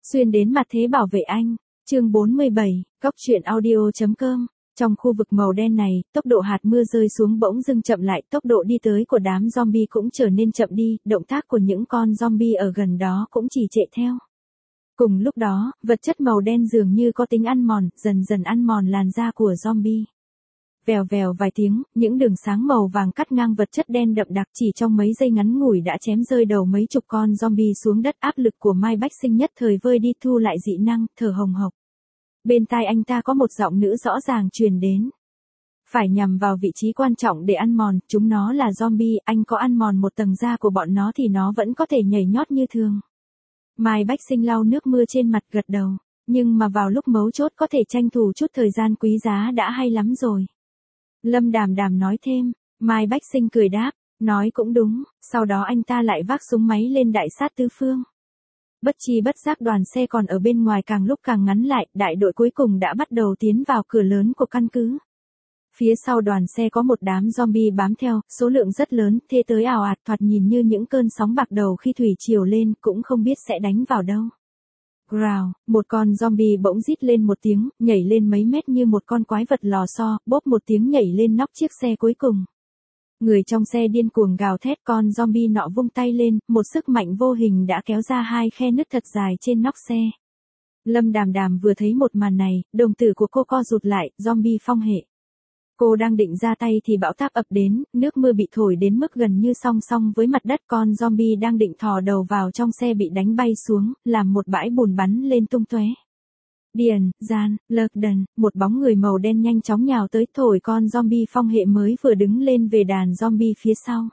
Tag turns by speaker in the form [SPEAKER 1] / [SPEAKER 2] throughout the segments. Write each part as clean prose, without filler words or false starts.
[SPEAKER 1] Xuyên đến mặt thế bảo vệ anh. Chương 47, Cóc truyện audio.com. Trong khu vực màu đen này, tốc độ hạt mưa rơi xuống bỗng dưng chậm lại, tốc độ đi tới của đám zombie cũng trở nên chậm đi, động tác của những con zombie ở gần đó cũng chỉ trệ theo. Cùng lúc đó, vật chất màu đen dường như có tính ăn mòn, dần dần ăn mòn làn da của zombie. Vèo vèo vài tiếng, những đường sáng màu vàng cắt ngang vật chất đen đậm đặc chỉ trong mấy giây ngắn ngủi đã chém rơi đầu mấy chục con zombie xuống đất. Áp lực của Mai Bách Sinh nhất thời vơi đi, thu lại dị năng, thở hồng hộc. Bên tai anh ta có một giọng nữ rõ ràng truyền đến. Phải nhằm vào vị trí quan trọng để ăn mòn, chúng nó là zombie, anh có ăn mòn một tầng da của bọn nó thì nó vẫn có thể nhảy nhót như thường. Mai Bách Sinh lau nước mưa trên mặt gật đầu, nhưng mà vào lúc mấu chốt có thể tranh thủ chút thời gian quý giá đã hay lắm rồi. Lâm Đàm Đàm nói thêm, Mai Bách Sinh cười đáp, nói cũng đúng, sau đó anh ta lại vác súng máy lên đại sát tứ phương. Bất chi bất giác đoàn xe còn ở bên ngoài càng lúc càng ngắn lại, đại đội cuối cùng đã bắt đầu tiến vào cửa lớn của căn cứ. Phía sau đoàn xe có một đám zombie bám theo, số lượng rất lớn, thê tới ào ạt, thoạt nhìn như những cơn sóng bạc đầu khi thủy triều lên, cũng không biết sẽ đánh vào đâu. Growl, một con zombie bỗng rít lên một tiếng, nhảy lên mấy mét như một con quái vật lò xo, bốp một tiếng nhảy lên nóc chiếc xe cuối cùng. Người trong xe điên cuồng gào thét, con zombie nọ vung tay lên, một sức mạnh vô hình đã kéo ra hai khe nứt thật dài trên nóc xe. Lâm Đàm Đàm vừa thấy một màn này, đồng tử của cô co rụt lại, zombie phong hệ. Cô đang định ra tay thì bão táp ập đến, nước mưa bị thổi đến mức gần như song song với mặt đất, con zombie đang định thò đầu vào trong xe bị đánh bay xuống, làm một bãi bùn bắn lên tung tóe. Điền, Gian, Lợc Đần, một bóng người màu đen nhanh chóng nhào tới thổi con zombie phong hệ mới vừa đứng lên về đàn zombie phía sau.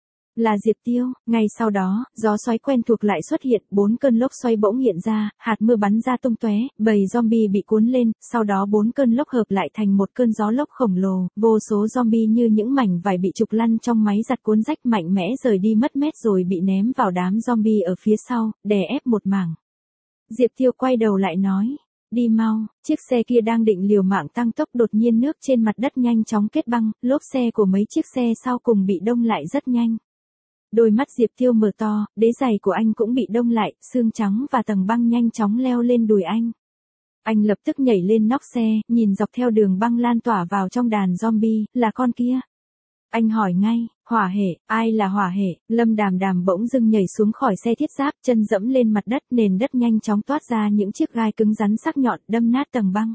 [SPEAKER 1] Là Diệp Tiêu, ngay sau đó, gió xoáy quen thuộc lại xuất hiện, 4 cơn lốc xoáy bỗng hiện ra, hạt mưa bắn ra tung tóe, bầy zombie bị cuốn lên, sau đó 4 cơn lốc hợp lại thành một cơn gió lốc khổng lồ, vô số zombie như những mảnh vải bị trục lăn trong máy giặt cuốn rách mạnh mẽ rời đi mất mét rồi bị ném vào đám zombie ở phía sau, đè ép một mảng. Diệp Tiêu quay đầu lại nói, đi mau, chiếc xe kia đang định liều mạng tăng tốc, đột nhiên nước trên mặt đất nhanh chóng kết băng, lốp xe của mấy chiếc xe sau cùng bị đông lại rất nhanh. Đôi mắt Diệp Tiêu mở to, đế giày của anh cũng bị đông lại, xương trắng và tầng băng nhanh chóng leo lên đùi anh. Anh lập tức nhảy lên nóc xe, nhìn dọc theo đường băng lan tỏa vào trong đàn zombie, là con kia. Anh hỏi ngay, hỏa hệ, ai là hỏa hệ? Lâm Đàm Đàm bỗng dưng nhảy xuống khỏi xe thiết giáp, chân dẫm lên mặt đất, nền đất nhanh chóng toát ra những chiếc gai cứng rắn sắc nhọn, đâm nát tầng băng.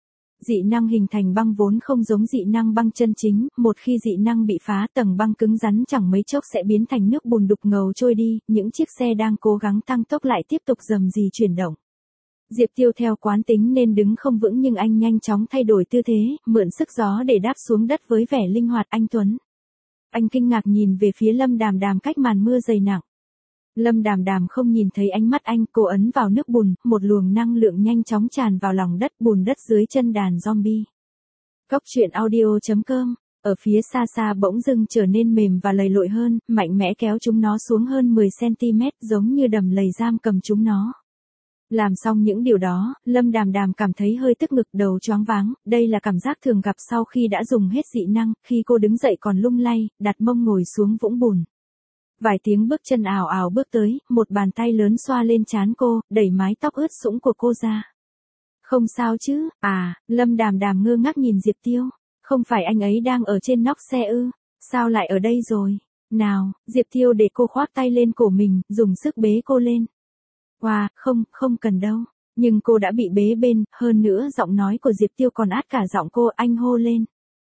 [SPEAKER 1] Dị năng hình thành băng vốn không giống dị năng băng chân chính, một khi dị năng bị phá, tầng băng cứng rắn chẳng mấy chốc sẽ biến thành nước bùn đục ngầu trôi đi, những chiếc xe đang cố gắng tăng tốc lại tiếp tục rầm rì chuyển động. Diệp Tiêu theo quán tính nên đứng không vững nhưng anh nhanh chóng thay đổi tư thế, mượn sức gió để đáp xuống đất với vẻ linh hoạt anh tuấn. Anh kinh ngạc nhìn về phía Lâm Đàm Đàm cách màn mưa dày nặng. Lâm Đàm Đàm không nhìn thấy ánh mắt anh, cô ấn vào nước bùn, một luồng năng lượng nhanh chóng tràn vào lòng đất, bùn đất dưới chân đàn zombie. Cóc truyện audio.com. Ở phía xa xa bỗng dưng trở nên mềm và lầy lội hơn, mạnh mẽ kéo chúng nó xuống hơn 10 cm, giống như đầm lầy giam cầm chúng nó. Làm xong những điều đó, Lâm Đàm Đàm cảm thấy hơi tức ngực, đầu choáng váng, đây là cảm giác thường gặp sau khi đã dùng hết dị năng, khi cô đứng dậy còn lung lay, đặt mông ngồi xuống vũng bùn. Vài tiếng bước chân ào ào bước tới, một bàn tay lớn xoa lên trán cô, đẩy mái tóc ướt sũng của cô ra. Không sao chứ, Lâm Đàm Đàm ngơ ngác nhìn Diệp Tiêu, không phải anh ấy đang ở trên nóc xe ư, sao lại ở đây rồi, nào, Diệp Tiêu để cô khoác tay lên cổ mình, dùng sức bế cô lên. Wow, không cần đâu, nhưng cô đã bị bế bên, hơn nữa giọng nói của Diệp Tiêu còn át cả giọng cô, anh hô lên.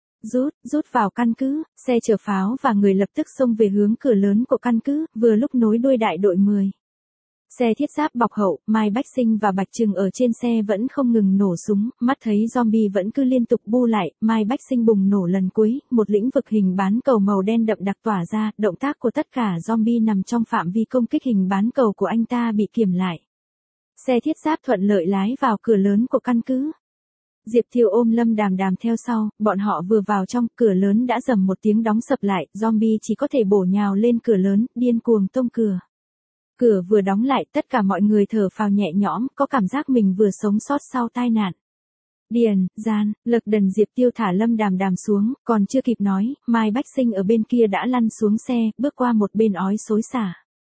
[SPEAKER 1] Rút vào căn cứ, xe chở pháo và người lập tức xông về hướng cửa lớn của căn cứ, vừa lúc nối đuôi đại đội 10. Xe thiết giáp bọc hậu, Mai Bách Sinh và Bạch Trừng ở trên xe vẫn không ngừng nổ súng, mắt thấy zombie vẫn cứ liên tục bu lại, Mai Bách Sinh bùng nổ lần cuối, một lĩnh vực hình bán cầu màu đen đậm đặc tỏa ra, động tác của tất cả zombie nằm trong phạm vi công kích hình bán cầu của anh ta bị kiềm lại. Xe thiết giáp thuận lợi lái vào cửa lớn của căn cứ. Diệp Tiêu ôm Lâm Đàm Đàm theo sau, bọn họ vừa vào trong, cửa lớn đã rầm một tiếng đóng sập lại, zombie chỉ có thể bổ nhào lên cửa lớn, điên cuồng tông cửa. Cửa vừa đóng lại, tất cả mọi người thở phào nhẹ nhõm, có cảm giác mình vừa sống sót sau tai nạn. Điền, Gian, Lợc Đần. Diệp Tiêu thả Lâm Đàm Đàm xuống, còn chưa kịp nói, Mai Bách Sinh ở bên kia đã lăn xuống xe, bước qua một bên ói xối xả.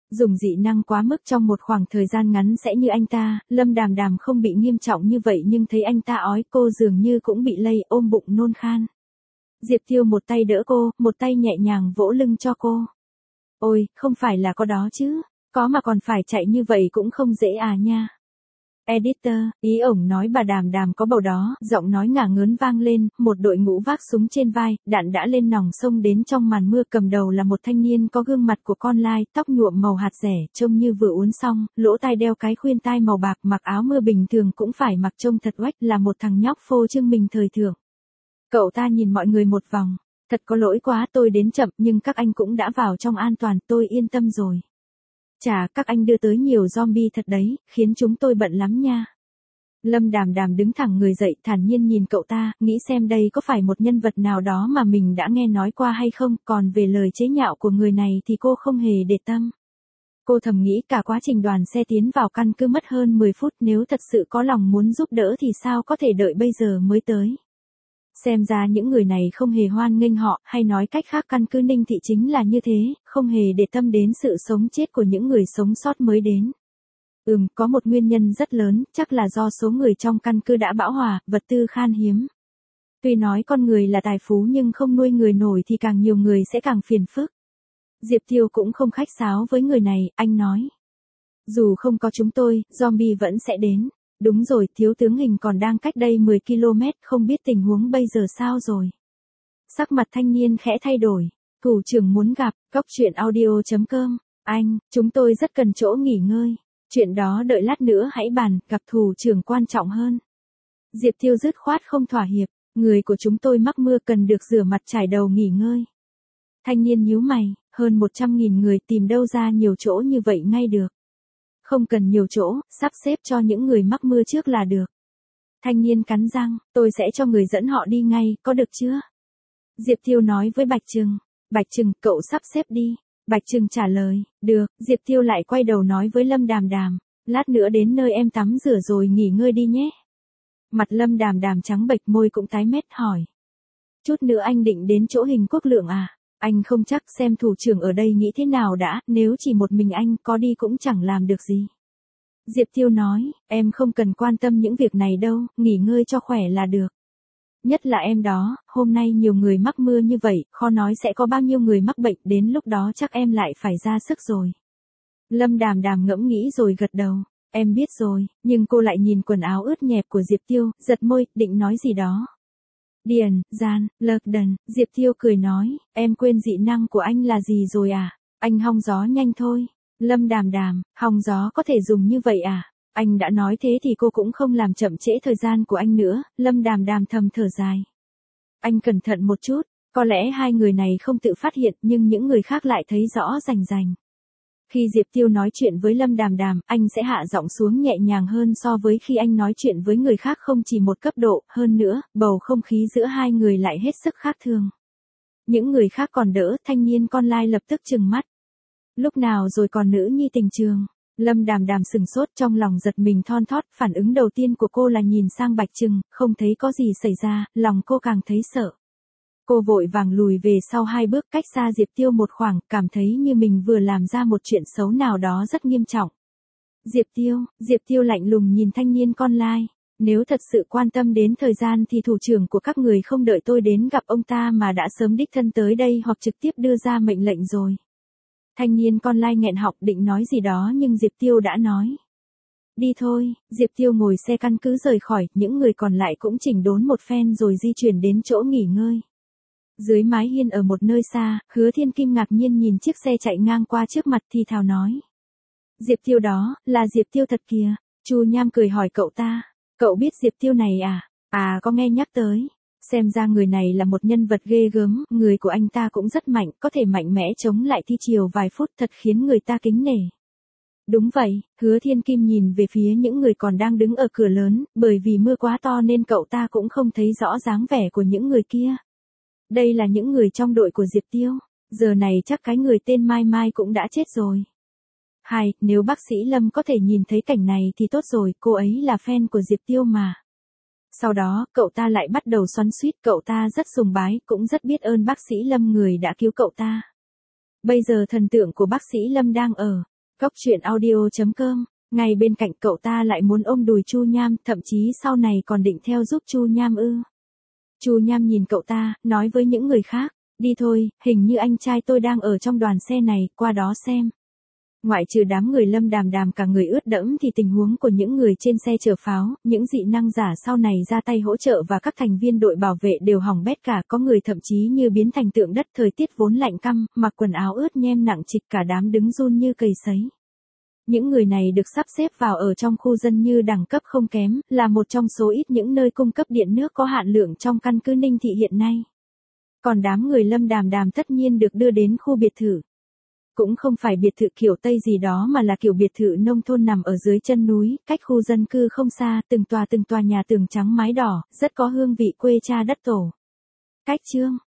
[SPEAKER 1] Dùng dị năng quá mức trong một khoảng thời gian ngắn sẽ như anh ta, Lâm Đàm Đàm không bị nghiêm trọng như vậy nhưng thấy anh ta ói cô dường như cũng bị lây, ôm bụng nôn khan. Diệp Tiêu một tay đỡ cô, một tay nhẹ nhàng vỗ lưng cho cô. Ôi, không phải là có đó chứ, có mà còn phải chạy như vậy cũng không dễ à nha. Editor, ý ổng nói bà Đàm Đàm có bầu đó, giọng nói ngả ngớn vang lên, một đội ngũ vác súng trên vai, đạn đã lên nòng sông đến trong màn mưa, cầm đầu là một thanh niên có gương mặt của con lai, tóc nhuộm màu hạt rẻ, trông như vừa uốn xong, lỗ tai đeo cái khuyên tai màu bạc, mặc áo mưa bình thường cũng phải mặc trông thật oách, là một thằng nhóc phô trương mình thời thượng. Cậu ta nhìn mọi người một vòng, thật có lỗi quá tôi đến chậm nhưng các anh cũng đã vào trong an toàn, tôi yên tâm rồi. Chà, các anh đưa tới nhiều zombie thật đấy, khiến chúng tôi bận lắm nha. Lâm Đàm Đàm đứng thẳng người dậy, thản nhiên nhìn cậu ta, nghĩ xem đây có phải một nhân vật nào đó mà mình đã nghe nói qua hay không, còn về lời chế nhạo của người này thì cô không hề để tâm. Cô thầm nghĩ cả quá trình đoàn xe tiến vào căn cứ mất hơn 10 phút, nếu thật sự có lòng muốn giúp đỡ thì sao có thể đợi bây giờ mới tới. Xem ra những người này không hề hoan nghênh họ, hay nói cách khác căn cứ Ninh Thị chính là như thế, không hề để tâm đến sự sống chết của những người sống sót mới đến. Có một nguyên nhân rất lớn, chắc là do số người trong căn cứ đã bão hòa, vật tư khan hiếm. Tuy nói con người là tài phú nhưng không nuôi người nổi thì càng nhiều người sẽ càng phiền phức. Diệp Tiêu cũng không khách sáo với người này, anh nói. Dù không có chúng tôi, zombie vẫn sẽ đến. Đúng rồi, thiếu tướng Hình còn đang cách đây 10 km, không biết tình huống bây giờ sao rồi. Sắc mặt thanh niên khẽ thay đổi. Thủ trưởng muốn gặp, cóc truyện audio.com. Anh, chúng tôi rất cần chỗ nghỉ ngơi. Chuyện đó đợi lát nữa hãy bàn, gặp thủ trưởng quan trọng hơn. Diệp Tiêu dứt khoát không thỏa hiệp, người của chúng tôi mắc mưa cần được rửa mặt trải đầu nghỉ ngơi. Thanh niên nhíu mày, hơn 100.000 người tìm đâu ra nhiều chỗ như vậy ngay được. Không cần nhiều chỗ, sắp xếp cho những người mắc mưa trước là được. Thanh niên cắn răng, tôi sẽ cho người dẫn họ đi ngay, có được chưa? Diệp Tiêu nói với Bạch Trừng. Bạch Trừng, cậu sắp xếp đi. Bạch Trừng trả lời, được. Diệp Tiêu lại quay đầu nói với Lâm Đàm Đàm, lát nữa đến nơi em tắm rửa rồi nghỉ ngơi đi nhé. Mặt Lâm Đàm Đàm trắng bệch, môi cũng tái mét, hỏi. Chút nữa anh định đến chỗ Hình Quốc Lượng à? Anh không chắc, xem thủ trưởng ở đây nghĩ thế nào đã, nếu chỉ một mình anh có đi cũng chẳng làm được gì. Diệp Tiêu nói, em không cần quan tâm những việc này đâu, nghỉ ngơi cho khỏe là được. Nhất là em đó, hôm nay nhiều người mắc mưa như vậy, khó nói sẽ có bao nhiêu người mắc bệnh, đến lúc đó chắc em lại phải ra sức rồi. Lâm Đàm Đàm ngẫm nghĩ rồi gật đầu, em biết rồi, nhưng cô lại nhìn quần áo ướt nhẹp của Diệp Tiêu, giật môi, định nói gì đó. Điền, gian, lợc đần, Diệp Tiêu cười nói, em quên dị năng của anh là gì rồi à? Anh hong gió nhanh thôi. Lâm Đàm Đàm, hong gió có thể dùng như vậy à? Anh đã nói thế thì cô cũng không làm chậm trễ thời gian của anh nữa. Lâm Đàm Đàm thầm thở dài. Anh cẩn thận một chút, có lẽ hai người này không tự phát hiện nhưng những người khác lại thấy rõ rành rành. Khi Diệp Tiêu nói chuyện với Lâm Đàm Đàm, anh sẽ hạ giọng xuống nhẹ nhàng hơn so với khi anh nói chuyện với người khác không chỉ một cấp độ, hơn nữa, bầu không khí giữa hai người lại hết sức khác thường. Những người khác còn đỡ, thanh niên con lai lập tức trừng mắt. Lúc nào rồi còn nữ nhi tình trường? Lâm Đàm Đàm sừng sốt, trong lòng giật mình thon thót, phản ứng đầu tiên của cô là nhìn sang Bạch Trừng, không thấy có gì xảy ra, lòng cô càng thấy sợ. Cô vội vàng lùi về sau 2 bước, cách xa Diệp Tiêu một khoảng, cảm thấy như mình vừa làm ra một chuyện xấu nào đó rất nghiêm trọng. Diệp Tiêu lạnh lùng nhìn thanh niên con lai. Nếu thật sự quan tâm đến thời gian thì thủ trưởng của các người không đợi tôi đến gặp ông ta mà đã sớm đích thân tới đây hoặc trực tiếp đưa ra mệnh lệnh rồi. Thanh niên con lai nghẹn họng định nói gì đó nhưng Diệp Tiêu đã nói. Đi thôi, Diệp Tiêu ngồi xe căn cứ rời khỏi, những người còn lại cũng chỉnh đốn một phen rồi di chuyển đến chỗ nghỉ ngơi. Dưới mái hiên ở một nơi xa, Hứa Thiên Kim ngạc nhiên nhìn chiếc xe chạy ngang qua trước mặt thì thào nói. Diệp Tiêu đó, là Diệp Tiêu thật kìa. Chu Nham cười hỏi cậu ta. Cậu biết Diệp Tiêu này à? À, có nghe nhắc tới. Xem ra người này là một nhân vật ghê gớm, người của anh ta cũng rất mạnh, có thể mạnh mẽ chống lại thi chiều vài phút, thật khiến người ta kính nể. Đúng vậy, Hứa Thiên Kim nhìn về phía những người còn đang đứng ở cửa lớn, bởi vì mưa quá to nên cậu ta cũng không thấy rõ dáng vẻ của những người kia. Đây là những người trong đội của Diệp Tiêu, giờ này chắc cái người tên Mai Mai cũng đã chết rồi. Hai, nếu bác sĩ Lâm có thể nhìn thấy cảnh này thì tốt rồi, cô ấy là fan của Diệp Tiêu mà. Sau đó, cậu ta lại bắt đầu xoắn xuýt, cậu ta rất sùng bái, cũng rất biết ơn bác sĩ Lâm người đã cứu cậu ta. Bây giờ thần tượng của bác sĩ Lâm đang ở Cóc truyện audio.com. Ngay bên cạnh cậu ta lại muốn ôm đùi Chu Nham, thậm chí sau này còn định theo giúp Chu Nham ư. Chu Nham nhìn cậu ta, nói với những người khác, đi thôi, hình như anh trai tôi đang ở trong đoàn xe này, qua đó xem. Ngoại trừ đám người Lâm Đàm Đàm cả người ướt đẫm thì tình huống của những người trên xe chở pháo, những dị năng giả sau này ra tay hỗ trợ và các thành viên đội bảo vệ đều hỏng bét cả, có người thậm chí như biến thành tượng đất, thời tiết vốn lạnh căm, mặc quần áo ướt nhem nặng trịch, cả đám đứng run như cầy sấy. Những người này được sắp xếp vào ở trong khu dân như đẳng cấp không kém, là một trong số ít những nơi cung cấp điện nước có hạn lượng trong căn cứ Ninh Thị hiện nay. Còn đám người Lâm Đàm Đàm tất nhiên được đưa đến khu biệt thự. Cũng không phải biệt thự kiểu Tây gì đó mà là kiểu biệt thự nông thôn nằm ở dưới chân núi, cách khu dân cư không xa, từng tòa nhà tường trắng mái đỏ, rất có hương vị quê cha đất tổ. Cách chương